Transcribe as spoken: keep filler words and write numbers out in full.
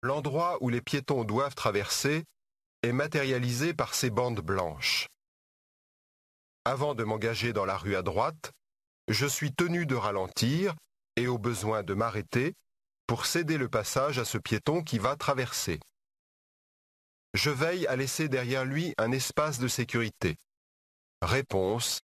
L'endroit où les piétons doivent traverser est matérialisé par ces bandes blanches. Avant de m'engager dans la rue à droite, je suis tenu de ralentir et au besoin de m'arrêter pour céder le passage à ce piéton qui va traverser. Je veille à laisser derrière lui un espace de sécurité. Réponse: